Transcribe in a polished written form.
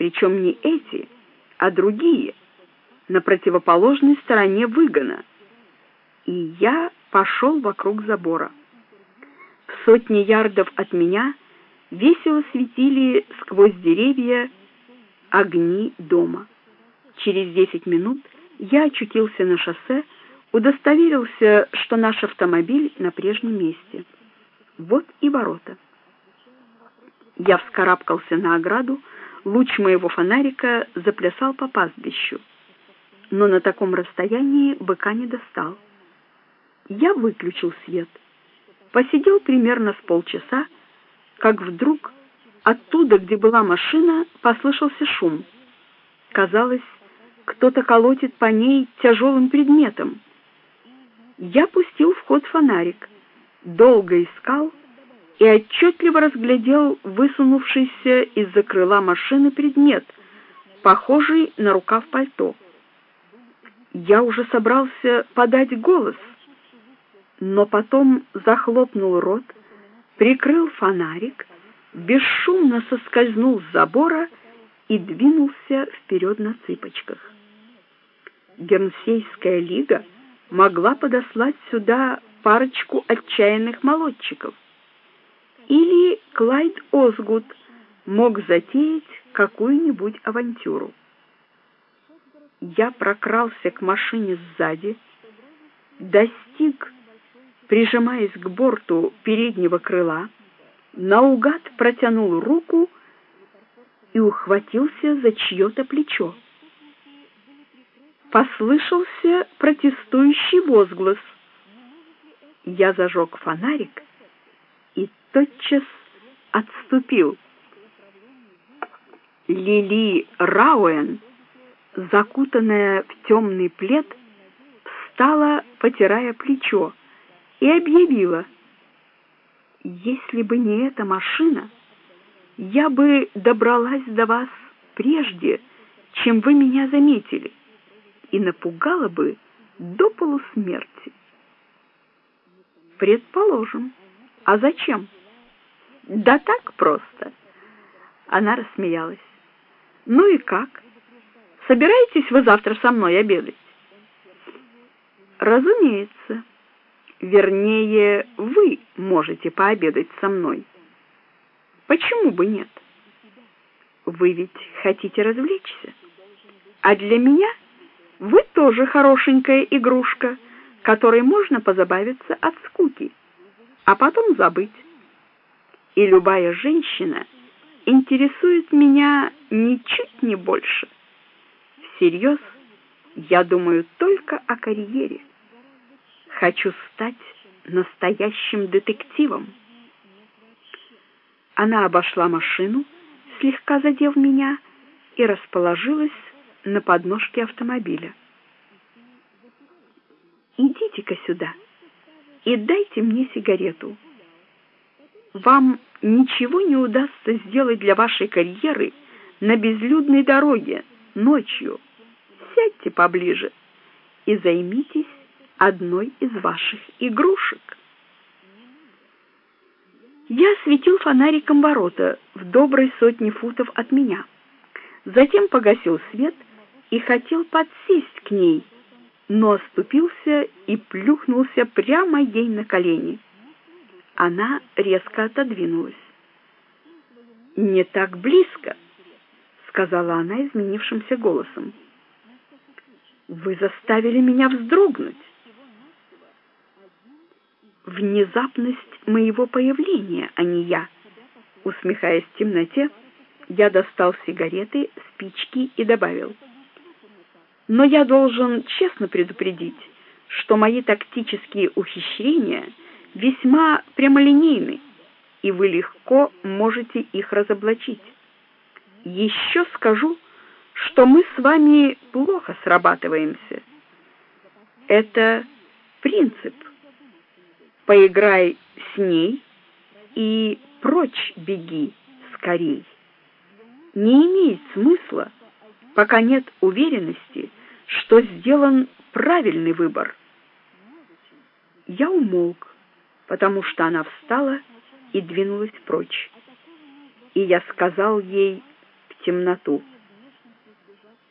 причем не эти, а другие, на противоположной стороне выгона. И я пошел вокруг забора. В сотне ярдов от меня весело светили сквозь деревья огни дома. Через 10 минут я очутился на шоссе, удостоверился, что наш автомобиль на прежнем месте. Вот и ворота. Я вскарабкался на ограду, луч моего фонарика заплясал по пастбищу, но на таком расстоянии быка не достал. Я выключил свет, посидел примерно с полчаса, как вдруг оттуда, где была машина, послышался шум. Казалось, кто-то колотит по ней тяжелым предметом. Я пустил в ход фонарик, долго искал и отчетливо разглядел высунувшийся из-за крыла машины предмет, похожий на рукав пальто. Я уже собрался подать голос, но потом захлопнул рот, прикрыл фонарик, бесшумно соскользнул с забора и двинулся вперед на цыпочках. Гернсейская лига могла подослать сюда парочку отчаянных молодчиков. Или Клайд Озгуд мог затеять какую-нибудь авантюру. Я прокрался к машине сзади, достиг, прижимаясь к борту переднего крыла, наугад протянул руку и ухватился за чье-то плечо. Послышался протестующий возглас. Я зажег фонарик и тотчас отступил. Лили Рауэн, закутанная в темный плед, встала, потирая плечо, и объявила: «Если бы не эта машина, я бы добралась до вас прежде, чем вы меня заметили, и напугала бы до полусмерти». «Предположим. А зачем?» «Да так просто». Она рассмеялась. «Ну и как? Собираетесь вы завтра со мной обедать?» «Разумеется. Вернее, вы можете пообедать со мной. Почему бы нет? Вы ведь хотите развлечься. А для меня вы тоже хорошенькая игрушка, которой можно позабавиться от скуки, а потом забыть. И любая женщина интересует меня ничуть не больше. Всерьез, я думаю только о карьере. Хочу стать настоящим детективом». Она обошла машину, слегка задев меня, и расположилась на подножке автомобиля. «Идите-ка сюда и дайте мне сигарету. Вам ничего не удастся сделать для вашей карьеры на безлюдной дороге ночью. Сядьте поближе и займитесь одной из ваших игрушек». Я осветил фонариком ворота в доброй 100 футов от меня, затем погасил свет и хотел подсесть к ней, но оступился и плюхнулся прямо ей на колени. Она резко отодвинулась. «Не так близко», — сказала она изменившимся голосом. «Вы заставили меня вздрогнуть». «Внезапность моего появления, а не я». Усмехаясь в темноте, я достал сигареты, спички и добавил: «Но я должен честно предупредить, что мои тактические ухищрения весьма прямолинейны, и вы легко можете их разоблачить. Еще скажу, что мы с вами плохо срабатываемся. Это принцип. Поиграй с ней и прочь беги скорей. Не имеет смысла, пока нет уверенности, что сделан правильный выбор». Я умолк, потому что она встала и двинулась прочь. И я сказал ей темноту.